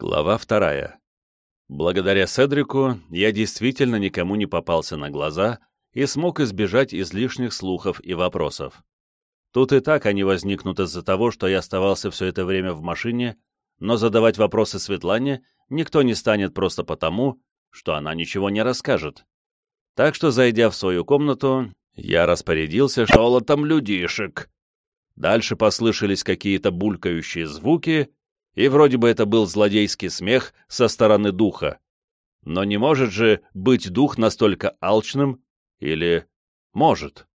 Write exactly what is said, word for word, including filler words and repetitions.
Глава вторая. Благодаря Седрику я действительно никому не попался на глаза и смог избежать излишних слухов и вопросов. Тут и так они возникнут из-за того, что я оставался все это время в машине, но задавать вопросы Светлане никто не станет просто потому, что она ничего не расскажет. Так что, зайдя в свою комнату, я распорядился шолотом людишек. Дальше послышались какие-то булькающие звуки, и вроде бы это был злодейский смех со стороны духа. Но не может же быть дух настолько алчным, или может.